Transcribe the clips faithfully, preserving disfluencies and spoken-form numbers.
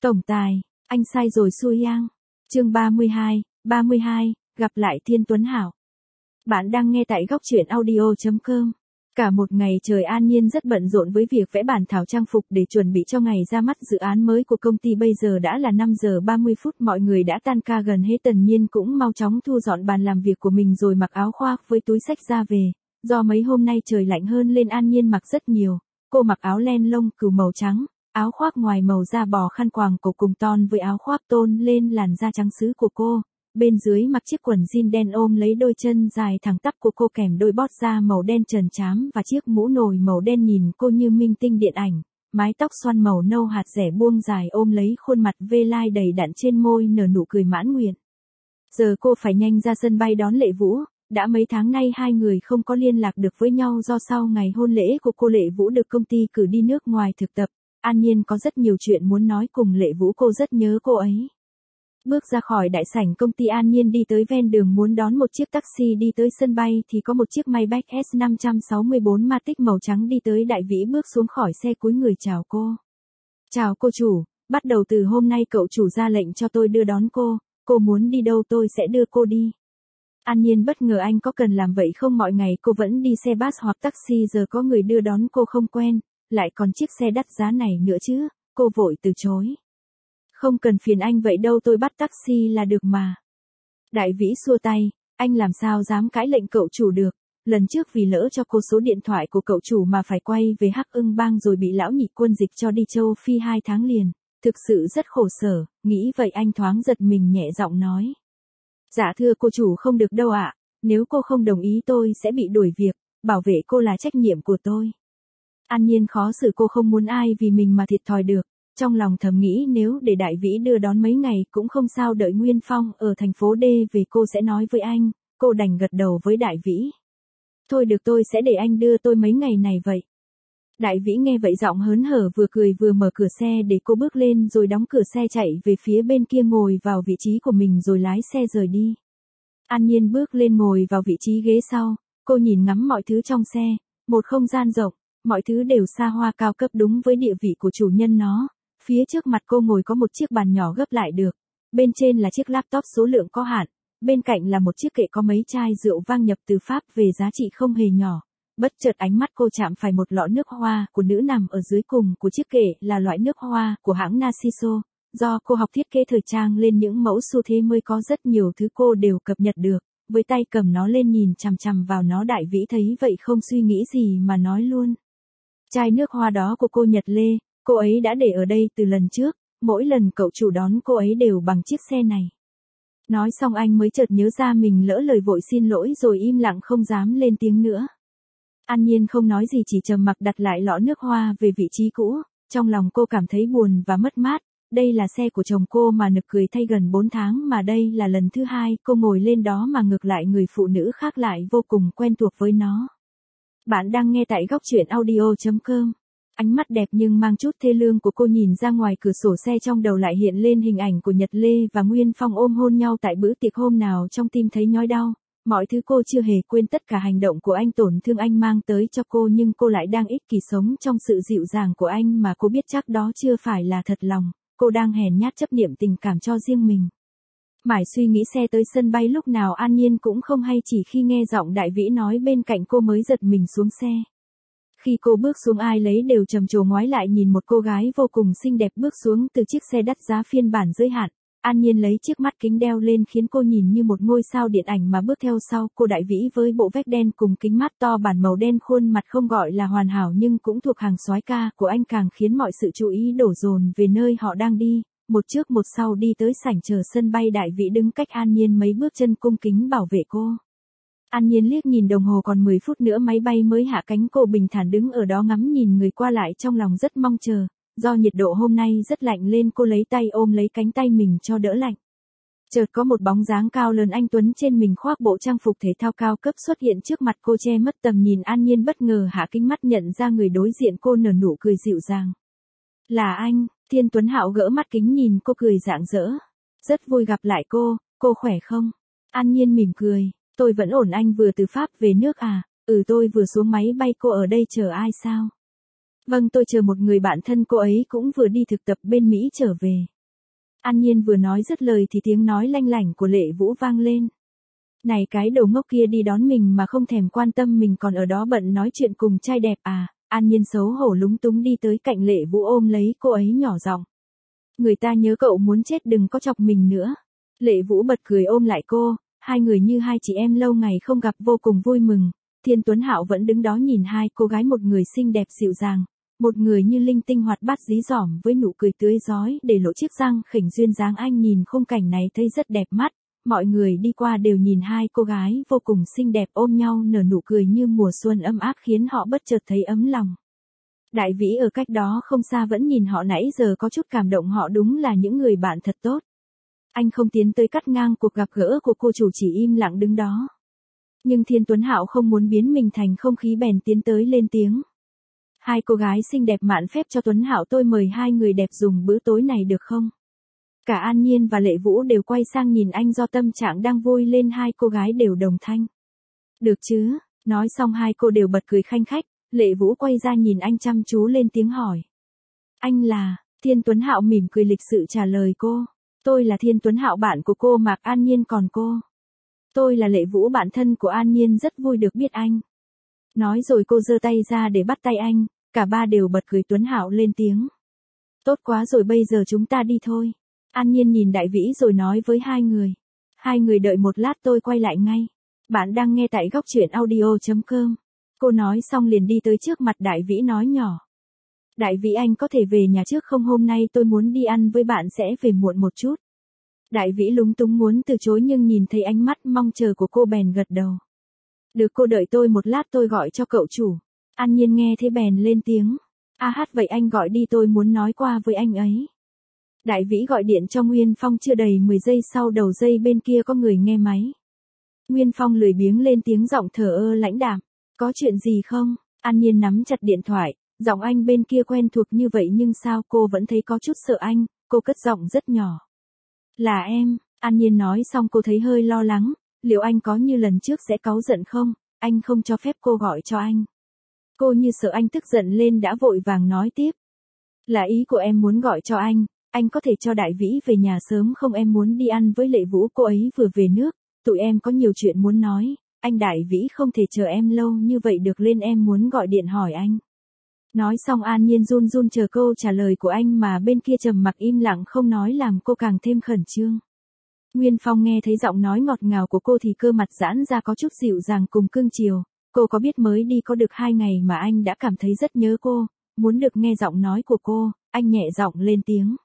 Tổng tài, anh sai rồi xui yang. Chương ba mươi hai, ba mươi hai, gặp lại Thiên Tuấn Hảo. Bạn đang nghe tại góc truyện audio chấm com. Cả một ngày trời An Nhiên rất bận rộn với việc vẽ bản thảo trang phục để chuẩn bị cho ngày ra mắt dự án mới của công ty. Bây giờ đã là năm giờ ba mươi phút, mọi người đã tan ca gần hết. Tần Nhiên cũng mau chóng thu dọn bàn làm việc của mình rồi mặc áo khoác với túi xách ra về. Do mấy hôm nay trời lạnh hơn nên An Nhiên mặc rất nhiều. Cô mặc áo len lông cừu màu trắng, áo khoác ngoài màu da bò, khăn quàng cổ cùng ton với áo khoác tôn lên làn da trắng sứ của cô. Bên dưới mặc chiếc quần jean đen ôm lấy đôi chân dài thẳng tắp của cô kèm đôi bót da màu đen trần trám và chiếc mũ nồi màu đen nhìn cô như minh tinh điện ảnh. Mái tóc xoăn màu nâu hạt rẻ buông dài ôm lấy khuôn mặt vê lai đầy đặn, trên môi nở nụ cười mãn nguyện. Giờ cô phải nhanh ra sân bay đón Lệ Vũ. Đã mấy tháng nay hai người không có liên lạc được với nhau do sau ngày hôn lễ của cô, Lệ Vũ được công ty cử đi nước ngoài thực tập. An Nhiên có rất nhiều chuyện muốn nói cùng Lệ Vũ, cô rất nhớ cô ấy. Bước ra khỏi đại sảnh công ty, An Nhiên đi tới ven đường muốn đón một chiếc taxi đi tới sân bay thì có một chiếc Maybach S năm sáu bốn Matic màu trắng đi tới. Đại Vĩ bước xuống khỏi xe cúi người chào cô. Chào cô chủ, bắt đầu từ hôm nay cậu chủ ra lệnh cho tôi đưa đón cô, cô muốn đi đâu tôi sẽ đưa cô đi. An Nhiên bất ngờ, anh có cần làm vậy không? Mọi ngày cô vẫn đi xe bus hoặc taxi, giờ có người đưa đón cô không quen, lại còn chiếc xe đắt giá này nữa chứ. Cô vội từ chối. Không cần phiền anh vậy đâu, tôi bắt taxi là được mà. Đại Vĩ xua tay, anh làm sao dám cãi lệnh cậu chủ được. Lần trước vì lỡ cho cô số điện thoại của cậu chủ mà phải quay về Hắc Ưng Bang rồi bị lão nhị quân dịch cho đi châu Phi hai tháng liền. Thực sự rất khổ sở, nghĩ vậy anh thoáng giật mình, nhẹ giọng nói. Dạ thưa cô chủ, không được đâu ạ, nếu cô không đồng ý tôi sẽ bị đuổi việc, bảo vệ cô là trách nhiệm của tôi. An Nhiên khó xử, cô không muốn ai vì mình mà thiệt thòi được. Trong lòng thầm nghĩ nếu để Đại Vĩ đưa đón mấy ngày cũng không sao, đợi Nguyên Phong ở thành phố D về cô sẽ nói với anh. Cô đành gật đầu với Đại Vĩ. Thôi được, tôi sẽ để anh đưa tôi mấy ngày này vậy. Đại Vĩ nghe vậy giọng hớn hở, vừa cười vừa mở cửa xe để cô bước lên rồi đóng cửa xe chạy về phía bên kia, ngồi vào vị trí của mình rồi lái xe rời đi. An Nhiên bước lên ngồi vào vị trí ghế sau, cô nhìn ngắm mọi thứ trong xe, một không gian rộng, mọi thứ đều xa hoa cao cấp đúng với địa vị của chủ nhân nó. Phía trước mặt cô ngồi có một chiếc bàn nhỏ gấp lại được, bên trên là chiếc laptop số lượng có hạn, bên cạnh là một chiếc kệ có mấy chai rượu vang nhập từ Pháp về giá trị không hề nhỏ. Bất chợt ánh mắt cô chạm phải một lọ nước hoa của nữ nằm ở dưới cùng của chiếc kệ, là loại nước hoa của hãng Narciso. Do cô học thiết kế thời trang lên những mẫu xu thế mới có rất nhiều thứ cô đều cập nhật được. Với tay cầm nó lên nhìn chằm chằm vào nó, Đại Vĩ thấy vậy không suy nghĩ gì mà nói luôn. Chai nước hoa đó của cô Nhật Lê, cô ấy đã để ở đây từ lần trước, mỗi lần cậu chủ đón cô ấy đều bằng chiếc xe này. Nói xong anh mới chợt nhớ ra mình lỡ lời, vội xin lỗi rồi im lặng không dám lên tiếng nữa. An Nhiên không nói gì, chỉ trầm mặc đặt lại lọ nước hoa về vị trí cũ. Trong lòng cô cảm thấy buồn và mất mát. Đây là xe của chồng cô mà, nực cười thay, gần bốn tháng mà đây là lần thứ hai cô ngồi lên đó mà ngược lại người phụ nữ khác lại vô cùng quen thuộc với nó. Bạn đang nghe tại góc truyện audio chấm com. Ánh mắt đẹp nhưng mang chút thê lương của cô nhìn ra ngoài cửa sổ xe, trong đầu lại hiện lên hình ảnh của Nhật Lê và Nguyên Phong ôm hôn nhau tại bữa tiệc hôm nào, trong tim thấy nhói đau. Mọi thứ cô chưa hề quên, tất cả hành động của anh, tổn thương anh mang tới cho cô, nhưng cô lại đang ích kỷ sống trong sự dịu dàng của anh mà cô biết chắc đó chưa phải là thật lòng. Cô đang hèn nhát chấp niệm tình cảm cho riêng mình. Mãi suy nghĩ xe tới sân bay lúc nào An Nhiên cũng không hay, chỉ khi nghe giọng Đại Vĩ nói bên cạnh cô mới giật mình xuống xe. Khi cô bước xuống, ai lấy đều trầm trồ ngoái lại nhìn một cô gái vô cùng xinh đẹp bước xuống từ chiếc xe đắt giá phiên bản giới hạn. An Nhiên lấy chiếc mắt kính đeo lên khiến cô nhìn như một ngôi sao điện ảnh mà bước theo sau cô Đại Vĩ với bộ vest đen cùng kính mắt to bản màu đen, khuôn mặt không gọi là hoàn hảo nhưng cũng thuộc hàng soái ca của anh, càng khiến mọi sự chú ý đổ dồn về nơi họ đang đi. Một trước một sau đi tới sảnh chờ sân bay, Đại Vĩ đứng cách An Nhiên mấy bước chân cung kính bảo vệ cô. An Nhiên liếc nhìn đồng hồ, còn mười phút nữa máy bay mới hạ cánh. Cô bình thản đứng ở đó ngắm nhìn người qua lại, trong lòng rất mong chờ. Do nhiệt độ hôm nay rất lạnh lên cô lấy tay ôm lấy cánh tay mình cho đỡ lạnh. Chợt có một bóng dáng cao lớn anh tuấn trên mình khoác bộ trang phục thể thao cao cấp xuất hiện trước mặt cô, che mất tầm nhìn. An Nhiên bất ngờ hạ kính mắt nhận ra người đối diện, cô nở nụ cười dịu dàng. Là anh. Thiên Tuấn Hạo gỡ mắt kính nhìn cô cười rạng rỡ. Rất vui gặp lại cô, cô khỏe không? An Nhiên mỉm cười. Tôi vẫn ổn, anh vừa từ Pháp về nước à? Ừ, tôi vừa xuống máy bay. Cô ở đây chờ ai sao? Vâng, tôi chờ một người bạn thân, cô ấy cũng vừa đi thực tập bên Mỹ trở về. An Nhiên vừa nói dứt lời thì tiếng nói lanh lảnh của Lệ Vũ vang lên. Này cái đầu ngốc kia đi đón mình mà không thèm quan tâm mình còn ở đó bận nói chuyện cùng trai đẹp à. An Nhiên xấu hổ lúng túng đi tới cạnh Lệ Vũ ôm lấy cô ấy nhỏ giọng. Người ta nhớ cậu muốn chết đừng có chọc mình nữa. Lệ Vũ bật cười ôm lại cô, hai người như hai chị em lâu ngày không gặp vô cùng vui mừng. Thiên Tuấn Hạo vẫn đứng đó nhìn hai cô gái, một người xinh đẹp dịu dàng, một người như linh tinh hoạt bát dí dỏm với nụ cười tươi rói để lộ chiếc răng khỉnh duyên dáng. Anh nhìn khung cảnh này thấy rất đẹp mắt, mọi người đi qua đều nhìn hai cô gái vô cùng xinh đẹp ôm nhau nở nụ cười như mùa xuân ấm áp khiến họ bất chợt thấy ấm lòng. Đại Vĩ ở cách đó không xa vẫn nhìn họ nãy giờ có chút cảm động, họ đúng là những người bạn thật tốt. Anh không tiến tới cắt ngang cuộc gặp gỡ của cô chủ, chỉ im lặng đứng đó. Nhưng Thiên Tuấn Hạo không muốn biến mình thành không khí bèn tiến tới lên tiếng. Hai cô gái xinh đẹp mạn phép cho Tuấn Hạo, tôi mời hai người đẹp dùng bữa tối này được không? Cả An Nhiên và Lệ Vũ đều quay sang nhìn anh, do tâm trạng đang vui lên hai cô gái đều đồng thanh. Được chứ, nói xong hai cô đều bật cười khanh khách, Lệ Vũ quay ra nhìn anh chăm chú lên tiếng hỏi. Anh là, Thiên Tuấn Hạo mỉm cười lịch sự trả lời cô. Tôi là Thiên Tuấn Hạo, bạn của cô Mạc An Nhiên, còn cô? Tôi là Lệ Vũ, bạn thân của An Nhiên, rất vui được biết anh. Nói rồi cô giơ tay ra để bắt tay anh, cả ba đều bật cười. Tuấn Hạo lên tiếng. Tốt quá rồi, bây giờ chúng ta đi thôi. An Nhiên nhìn Đại Vĩ rồi nói với hai người. Hai người đợi một lát tôi quay lại ngay. Bạn đang nghe tại góc truyện audio chấm com. Cô nói xong liền đi tới trước mặt Đại Vĩ nói nhỏ. Đại Vĩ, anh có thể về nhà trước không, hôm nay tôi muốn đi ăn với bạn, sẽ về muộn một chút. Đại Vĩ lúng túng muốn từ chối nhưng nhìn thấy ánh mắt mong chờ của cô bèn gật đầu. Được, cô đợi tôi một lát, tôi gọi cho cậu chủ. An Nhiên nghe thế bèn lên tiếng. A hát, vậy anh gọi đi, tôi muốn nói qua với anh ấy. Đại Vĩ gọi điện cho Nguyên Phong, chưa đầy mười giây sau đầu dây bên kia có người nghe máy. Nguyên Phong lười biếng lên tiếng, giọng thờ ơ lãnh đạm. Có chuyện gì không? An Nhiên nắm chặt điện thoại, giọng anh bên kia quen thuộc như vậy nhưng sao cô vẫn thấy có chút sợ anh, cô cất giọng rất nhỏ. Là em, An Nhiên nói xong cô thấy hơi lo lắng, liệu anh có như lần trước sẽ cáu giận không? Anh không cho phép cô gọi cho anh. Cô như sợ anh tức giận lên đã vội vàng nói tiếp. Là ý của em muốn gọi cho anh, anh có thể cho Đại Vĩ về nhà sớm không, em muốn đi ăn với Lệ Vũ, cô ấy vừa về nước, tụi em có nhiều chuyện muốn nói, anh Đại Vĩ không thể chờ em lâu như vậy được, lên em muốn gọi điện hỏi anh. Nói xong An Nhiên run run chờ câu trả lời của anh mà bên kia trầm mặc im lặng không nói làm cô càng thêm khẩn trương. Nguyên Phong nghe thấy giọng nói ngọt ngào của cô thì cơ mặt giãn ra có chút dịu dàng cùng cương chiều, cô có biết mới đi có được hai ngày mà anh đã cảm thấy rất nhớ cô, muốn được nghe giọng nói của cô, anh nhẹ giọng lên tiếng.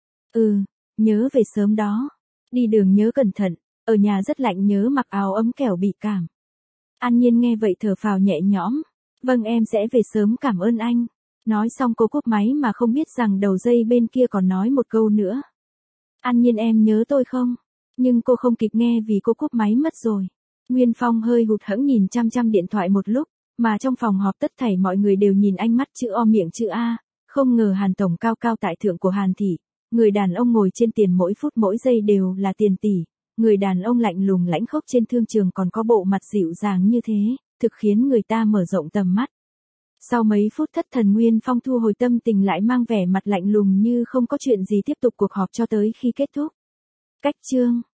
Ừ, nhớ về sớm đó, đi đường nhớ cẩn thận, ở nhà rất lạnh nhớ mặc áo ấm kẻo bị cảm. An Nhiên nghe vậy thở phào nhẹ nhõm, vâng em sẽ về sớm, cảm ơn anh. Nói xong cô cúp máy mà không biết rằng đầu dây bên kia còn nói một câu nữa. An Nhiên, em nhớ tôi không? Nhưng cô không kịp nghe vì cô cúp máy mất rồi. Nguyên Phong hơi hụt hẫng nhìn chăm chăm điện thoại một lúc, mà trong phòng họp tất thảy mọi người đều nhìn ánh mắt chữ O miệng chữ A, không ngờ Hàn tổng cao cao tại thượng của Hàn thị, người đàn ông ngồi trên tiền mỗi phút mỗi giây đều là tiền tỷ, người đàn ông lạnh lùng lãnh khốc trên thương trường còn có bộ mặt dịu dàng như thế, thực khiến người ta mở rộng tầm mắt. Sau mấy phút thất thần, Nguyên Phong thu hồi tâm tình lại mang vẻ mặt lạnh lùng như không có chuyện gì tiếp tục cuộc họp cho tới khi kết thúc. Cách chương